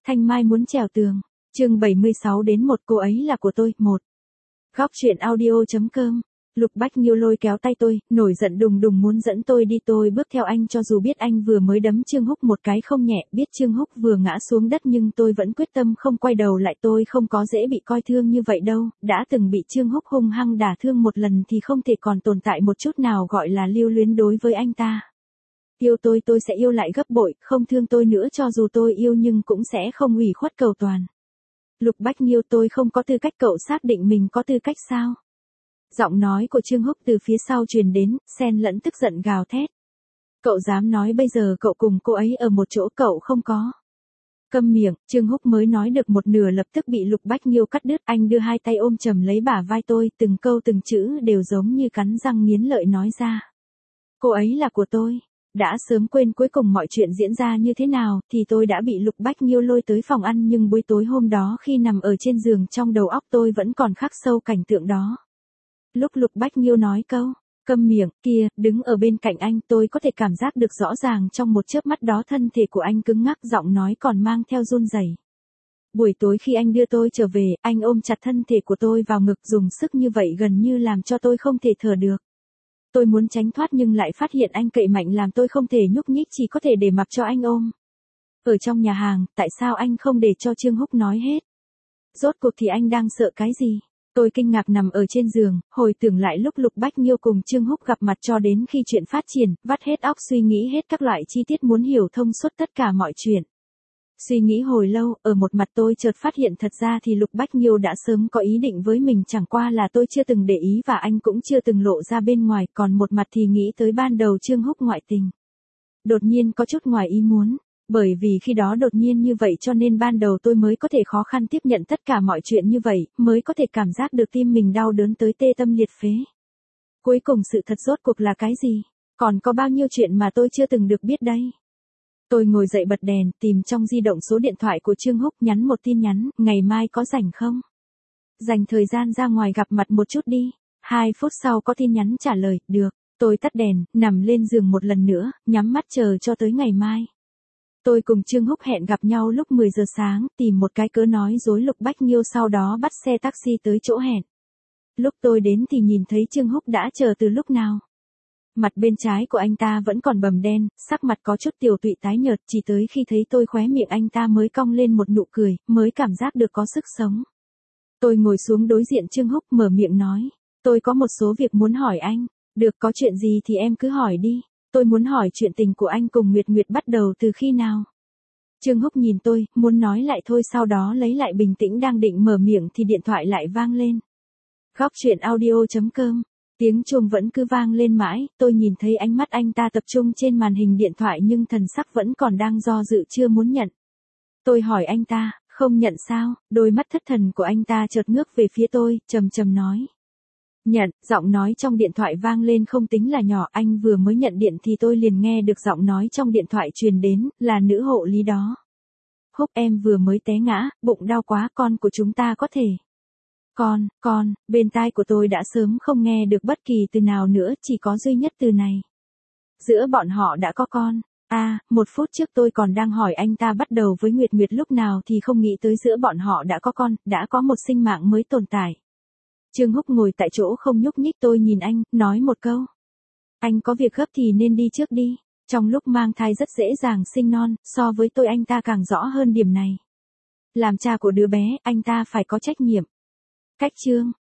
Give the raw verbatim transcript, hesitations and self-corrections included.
Thanh Mai muốn trèo tường. Chương bảy mươi sáu đến một cô ấy là của tôi, một. Góc truyện audio chấm com. Lục Bách Nghiêu lôi kéo tay tôi, nổi giận đùng đùng muốn dẫn tôi đi, tôi bước theo anh cho dù biết anh vừa mới đấm Trương Húc một cái không nhẹ, biết Trương Húc vừa ngã xuống đất nhưng tôi vẫn quyết tâm không quay đầu lại, tôi không có dễ bị coi thương như vậy đâu, đã từng bị Trương Húc hung hăng đả thương một lần thì không thể còn tồn tại một chút nào gọi là lưu luyến đối với anh ta. Yêu tôi tôi sẽ yêu lại gấp bội, không thương tôi nữa cho dù tôi yêu nhưng cũng sẽ không ủy khuất cầu toàn. Lục Bách Nghiêu, tôi không có tư cách, cậu xác định mình có tư cách sao? Giọng nói của Trương Húc từ phía sau truyền đến, xen lẫn tức giận gào thét. Cậu dám nói bây giờ cậu cùng cô ấy ở một chỗ, cậu không có. Câm miệng, Trương Húc mới nói được một nửa lập tức bị Lục Bách Nghiêu cắt đứt, anh đưa hai tay ôm chầm lấy bả vai tôi, từng câu từng chữ đều giống như cắn răng nghiến lợi nói ra. Cô ấy là của tôi. Đã sớm quên cuối cùng mọi chuyện diễn ra như thế nào thì tôi đã bị Lục Bách Nghiêu lôi tới phòng ăn, nhưng buổi tối hôm đó khi nằm ở trên giường trong đầu óc tôi vẫn còn khắc sâu cảnh tượng đó. Lúc Lục Bách Nghiêu nói câu, câm miệng, kia, đứng ở bên cạnh anh tôi có thể cảm giác được rõ ràng trong một chớp mắt đó thân thể của anh cứng ngắc, giọng nói còn mang theo run rẩy. Buổi tối khi anh đưa tôi trở về, anh ôm chặt thân thể của tôi vào ngực dùng sức như vậy gần như làm cho tôi không thể thở được. Tôi muốn tránh thoát nhưng lại phát hiện anh cậy mạnh làm tôi không thể nhúc nhích, chỉ có thể để mặc cho anh ôm. Ở trong nhà hàng, tại sao anh không để cho Trương Húc nói hết? Rốt cuộc thì anh đang sợ cái gì? Tôi kinh ngạc nằm ở trên giường, hồi tưởng lại lúc Lục Bách Nghiêu cùng Trương Húc gặp mặt cho đến khi chuyện phát triển, vắt hết óc suy nghĩ hết các loại chi tiết muốn hiểu thông suốt tất cả mọi chuyện. Suy nghĩ hồi lâu, ở một mặt tôi chợt phát hiện thật ra thì Lục Bách Nghiêu đã sớm có ý định với mình, chẳng qua là tôi chưa từng để ý và anh cũng chưa từng lộ ra bên ngoài, còn một mặt thì nghĩ tới ban đầu Trương Húc ngoại tình. Đột nhiên có chút ngoài ý muốn, bởi vì khi đó đột nhiên như vậy cho nên ban đầu tôi mới có thể khó khăn tiếp nhận tất cả mọi chuyện như vậy, mới có thể cảm giác được tim mình đau đớn tới tê tâm liệt phế. Cuối cùng sự thật rốt cuộc là cái gì? Còn có bao nhiêu chuyện mà tôi chưa từng được biết đây? Tôi ngồi dậy bật đèn, tìm trong di động số điện thoại của Trương Húc, nhắn một tin nhắn, ngày mai có rảnh không? Dành thời gian ra ngoài gặp mặt một chút đi. Hai phút sau có tin nhắn trả lời, được. Tôi tắt đèn, nằm lên giường một lần nữa, nhắm mắt chờ cho tới ngày mai. Tôi cùng Trương Húc hẹn gặp nhau lúc mười giờ sáng, tìm một cái cớ nói dối Lục Bách Nghiêu, sau đó bắt xe taxi tới chỗ hẹn. Lúc tôi đến thì nhìn thấy Trương Húc đã chờ từ lúc nào. Mặt bên trái của anh ta vẫn còn bầm đen, sắc mặt có chút tiều tụy tái nhợt, chỉ tới khi thấy tôi khóe miệng anh ta mới cong lên một nụ cười, mới cảm giác được có sức sống. Tôi ngồi xuống đối diện Trương Húc mở miệng nói, tôi có một số việc muốn hỏi anh. Được, có chuyện gì thì em cứ hỏi đi. Tôi muốn hỏi chuyện tình của anh cùng Nguyệt Nguyệt bắt đầu từ khi nào? Trương Húc nhìn tôi, muốn nói lại thôi, sau đó lấy lại bình tĩnh đang định mở miệng thì điện thoại lại vang lên. Góc truyện audio chấm com. Tiếng chuông vẫn cứ vang lên mãi, tôi nhìn thấy ánh mắt anh ta tập trung trên màn hình điện thoại nhưng thần sắc vẫn còn đang do dự chưa muốn nhận. Tôi hỏi anh ta, không nhận sao? Đôi mắt thất thần của anh ta chợt ngước về phía tôi, trầm trầm nói. Nhận, giọng nói trong điện thoại vang lên không tính là nhỏ, anh vừa mới nhận điện thì tôi liền nghe được giọng nói trong điện thoại truyền đến, là nữ hộ lý đó. Húc, em vừa mới té ngã, bụng đau quá, con của chúng ta có thể. Con, con, bên tai của tôi đã sớm không nghe được bất kỳ từ nào nữa, chỉ có duy nhất từ này. Giữa bọn họ đã có con. À, một phút trước tôi còn đang hỏi anh ta bắt đầu với Nguyệt Nguyệt lúc nào thì không nghĩ tới giữa bọn họ đã có con, đã có một sinh mạng mới tồn tại. Trương Húc ngồi tại chỗ không nhúc nhích, tôi nhìn anh, nói một câu. Anh có việc gấp thì nên đi trước đi. Trong lúc mang thai rất dễ dàng sinh non, so với tôi anh ta càng rõ hơn điểm này. Làm cha của đứa bé, anh ta phải có trách nhiệm. Cách chương.